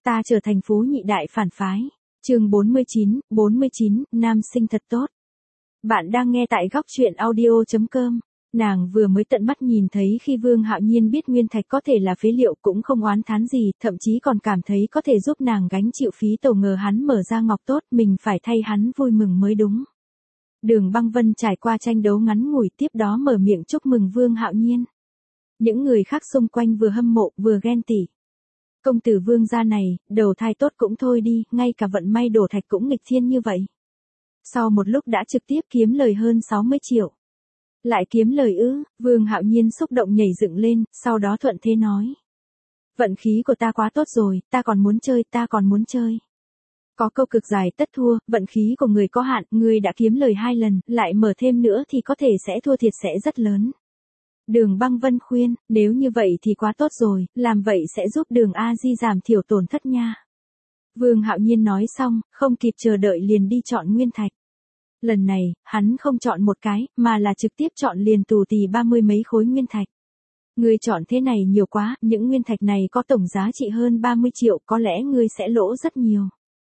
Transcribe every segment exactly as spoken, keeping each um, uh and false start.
Ta trở thành phú nhị đại phản phái. Chương bốn mươi chín, bốn mươi chín, nam sinh thật tốt. Bạn đang nghe tại góc truyện audio chấm com. Nàng vừa mới tận mắt nhìn thấy khi Vương Hạo Nhiên biết nguyên thạch có thể là phế liệu cũng không oán thán gì, thậm chí còn cảm thấy có thể giúp nàng gánh chịu phí tàu, ngờ hắn mở ra ngọc tốt, mình phải thay hắn vui mừng mới đúng. Đường Băng Vân trải qua tranh đấu ngắn ngủi, tiếp đó mở miệng chúc mừng Vương Hạo Nhiên. Những người khác xung quanh vừa hâm mộ vừa ghen tị. Công tử Vương gia này, đầu thai tốt cũng thôi đi, ngay cả vận may đổ thạch cũng nghịch thiên như vậy. Sau một lúc đã trực tiếp kiếm lời hơn sáu mươi triệu. Lại kiếm lời ư? Vương Hạo Nhiên xúc động nhảy dựng lên, sau đó thuận thế nói. Vận khí của ta quá tốt rồi, ta còn muốn chơi, ta còn muốn chơi. Có câu cực dài tất thua, vận khí của người có hạn, người đã kiếm lời hai lần, lại mở thêm nữa thì có thể sẽ thua thiệt sẽ rất lớn. Đường Băng Vân khuyên, nếu như vậy thì quá tốt rồi, làm vậy sẽ giúp Đường A Di giảm thiểu tổn thất nha. Vương Hạo Nhiên nói xong, không kịp chờ đợi liền đi chọn nguyên thạch. Lần này, hắn không chọn một cái, mà là trực tiếp chọn liền tù tì ba mươi mấy khối nguyên thạch. Ngươi chọn thế này nhiều quá, những nguyên thạch này có tổng giá trị hơn ba mươi triệu, có lẽ ngươi sẽ lỗ rất nhiều.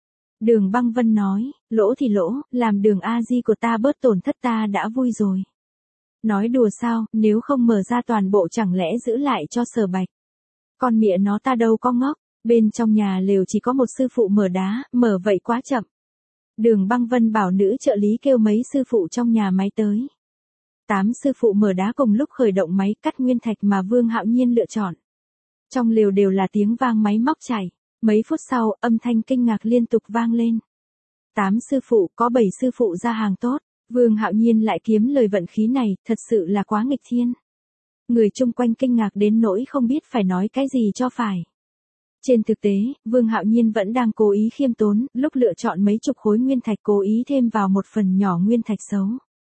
Đường Băng Vân nói, lỗ thì lỗ, làm Đường A Di của ta bớt tổn thất ta đã vui rồi. Nói đùa sao, nếu không mở ra toàn bộ chẳng lẽ giữ lại cho Sở Bạch. Con mẹ nó ta đâu có ngốc, bên trong nhà lều chỉ có một sư phụ mở đá, mở vậy quá chậm. Đường Băng Vân bảo nữ trợ lý kêu mấy sư phụ trong nhà máy tới. Tám sư phụ mở đá cùng lúc khởi động máy cắt nguyên thạch mà Vương Hạo Nhiên lựa chọn. Trong lều đều là tiếng vang máy móc chảy. Mấy phút sau, âm thanh kinh ngạc liên tục vang lên. Tám sư phụ, có bảy sư phụ ra hàng tốt. Vương Hạo Nhiên lại kiếm lời vận khí này, thật sự là quá nghịch thiên. Người chung quanh kinh ngạc đến nỗi không biết phải nói cái gì cho phải. Trên thực tế, Vương Hạo Nhiên vẫn đang cố ý khiêm tốn, lúc lựa chọn mấy chục khối nguyên thạch cố ý thêm vào một phần nhỏ nguyên thạch xấu.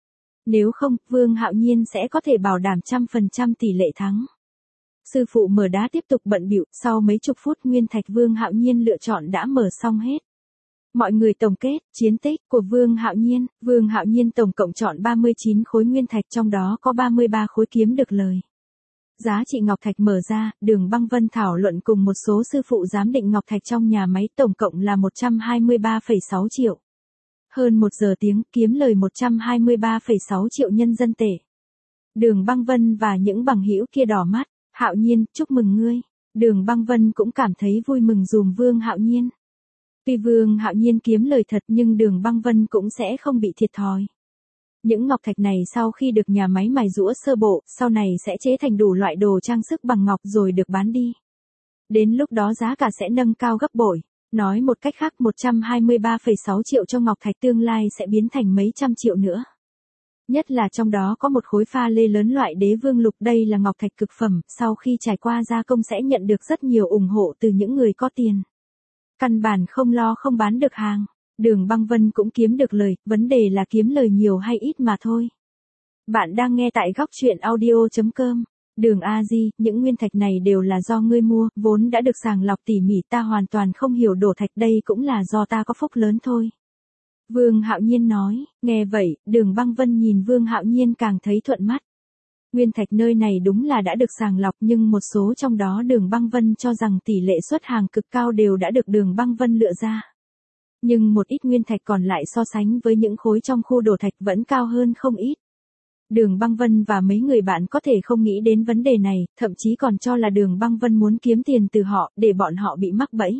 Nếu không, Vương Hạo Nhiên sẽ có thể bảo đảm trăm phần trăm tỷ lệ thắng. Sư phụ mở đá tiếp tục bận bịu, sau mấy chục phút nguyên thạch Vương Hạo Nhiên lựa chọn đã mở xong hết. Mọi người tổng kết, chiến tích của Vương Hạo Nhiên, Vương Hạo Nhiên tổng cộng chọn ba mươi chín khối nguyên thạch, trong đó có ba mươi ba khối kiếm được lời. Giá trị ngọc thạch mở ra, Đường Băng Vân thảo luận cùng một số sư phụ giám định ngọc thạch trong nhà máy tổng cộng là một trăm hai mươi ba phẩy sáu triệu. Hơn một giờ tiếng, kiếm lời một trăm hai mươi ba phẩy sáu triệu nhân dân tệ. Đường Băng Vân và những bằng hữu kia đỏ mắt, Hạo Nhiên, chúc mừng ngươi. Đường Băng Vân cũng cảm thấy vui mừng dùm Vương Hạo Nhiên. Tuy Vương Hạo Nhiên kiếm lời thật nhưng Đường Băng Vân cũng sẽ không bị thiệt thòi. Những ngọc thạch này sau khi được nhà máy mài rũa sơ bộ, sau này sẽ chế thành đủ loại đồ trang sức bằng ngọc rồi được bán đi. Đến lúc đó giá cả sẽ nâng cao gấp bội. Nói một cách khác một trăm hai mươi ba phẩy sáu triệu cho ngọc thạch tương lai sẽ biến thành mấy trăm triệu nữa. Nhất là trong đó có một khối pha lê lớn loại đế vương lục, đây là ngọc thạch cực phẩm, sau khi trải qua gia công sẽ nhận được rất nhiều ủng hộ từ những người có tiền. Căn bản không lo không bán được hàng. Đường Băng Vân cũng kiếm được lời, vấn đề là kiếm lời nhiều hay ít mà thôi. Bạn đang nghe tại góc truyện audio chấm com. Đường A Di, những nguyên thạch này đều là do ngươi mua, vốn đã được sàng lọc tỉ mỉ, ta hoàn toàn không hiểu đổ thạch, đây cũng là do ta có phúc lớn thôi. Vương Hạo Nhiên nói, nghe vậy, Đường Băng Vân nhìn Vương Hạo Nhiên càng thấy thuận mắt. Nguyên thạch nơi này đúng là đã được sàng lọc nhưng một số trong đó Đường Băng Vân cho rằng tỷ lệ xuất hàng cực cao đều đã được Đường Băng Vân lựa ra. Nhưng một ít nguyên thạch còn lại so sánh với những khối trong khu đổ thạch vẫn cao hơn không ít. Đường Băng Vân và mấy người bạn có thể không nghĩ đến vấn đề này, thậm chí còn cho là Đường Băng Vân muốn kiếm tiền từ họ, để bọn họ bị mắc bẫy.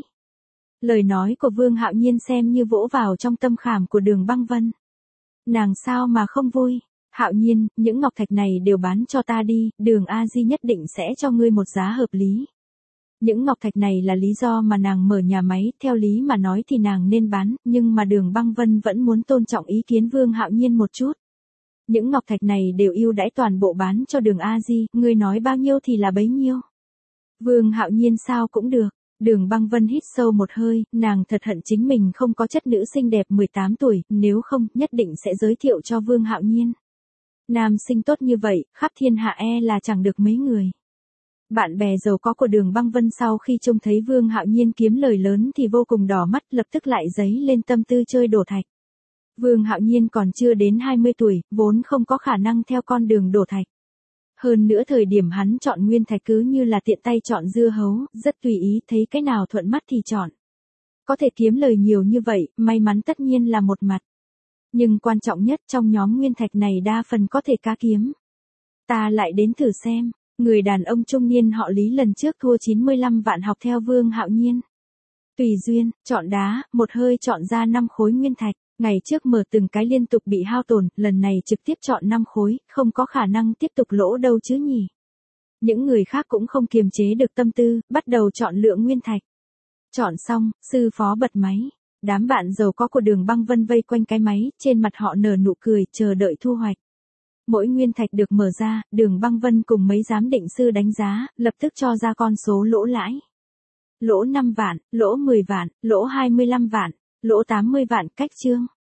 Lời nói của Vương Hạo Nhiên xem như vỗ vào trong tâm khảm của Đường Băng Vân. Nàng sao mà không vui? Hạo Nhiên, những ngọc thạch này đều bán cho ta đi, Đường A Di nhất định sẽ cho ngươi một giá hợp lý. Những ngọc thạch này là lý do mà nàng mở nhà máy, theo lý mà nói thì nàng nên bán, nhưng mà Đường Băng Vân vẫn muốn tôn trọng ý kiến Vương Hạo Nhiên một chút. Những ngọc thạch này đều ưu đãi toàn bộ bán cho Đường A Di, ngươi nói bao nhiêu thì là bấy nhiêu. Vương Hạo Nhiên sao cũng được. Đường Băng Vân hít sâu một hơi, nàng thật hận chính mình không có chất nữ xinh đẹp mười tám tuổi, nếu không, nhất định sẽ giới thiệu cho Vương Hạo Nhiên. Nam sinh tốt như vậy, khắp thiên hạ e là chẳng được mấy người. Bạn bè giàu có của Đường Băng Vân sau khi trông thấy Vương Hạo Nhiên kiếm lời lớn thì vô cùng đỏ mắt, lập tức lại dấy lên tâm tư chơi đổ thạch. Vương Hạo Nhiên còn chưa đến hai mươi tuổi, vốn không có khả năng theo con đường đổ thạch. Hơn nữa thời điểm hắn chọn nguyên thạch cứ như là tiện tay chọn dưa hấu, rất tùy ý, thấy cái nào thuận mắt thì chọn. Có thể kiếm lời nhiều như vậy, may mắn tất nhiên là một mặt. Nhưng quan trọng nhất trong nhóm nguyên thạch này đa phần có thể cá kiếm. Ta lại đến thử xem, người đàn ông trung niên họ Lý lần trước thua chín mươi lăm vạn học theo Vương Hạo Nhiên. Tùy duyên, chọn đá, một hơi chọn ra năm khối nguyên thạch, ngày trước mở từng cái liên tục bị hao tổn, lần này trực tiếp chọn năm khối, không có khả năng tiếp tục lỗ đâu chứ nhỉ. Những người khác cũng không kiềm chế được tâm tư, bắt đầu chọn lựa nguyên thạch. Chọn xong, sư phó bật máy. Đám bạn giàu có của Đường Băng Vân vây quanh cái máy, trên mặt họ nở nụ cười, chờ đợi thu hoạch. Mỗi nguyên thạch được mở ra, Đường Băng Vân cùng mấy giám định sư đánh giá, lập tức cho ra con số lỗ lãi. Lỗ năm vạn, lỗ mười vạn, lỗ hai mươi lăm vạn, lỗ tám mươi vạn, cách chương.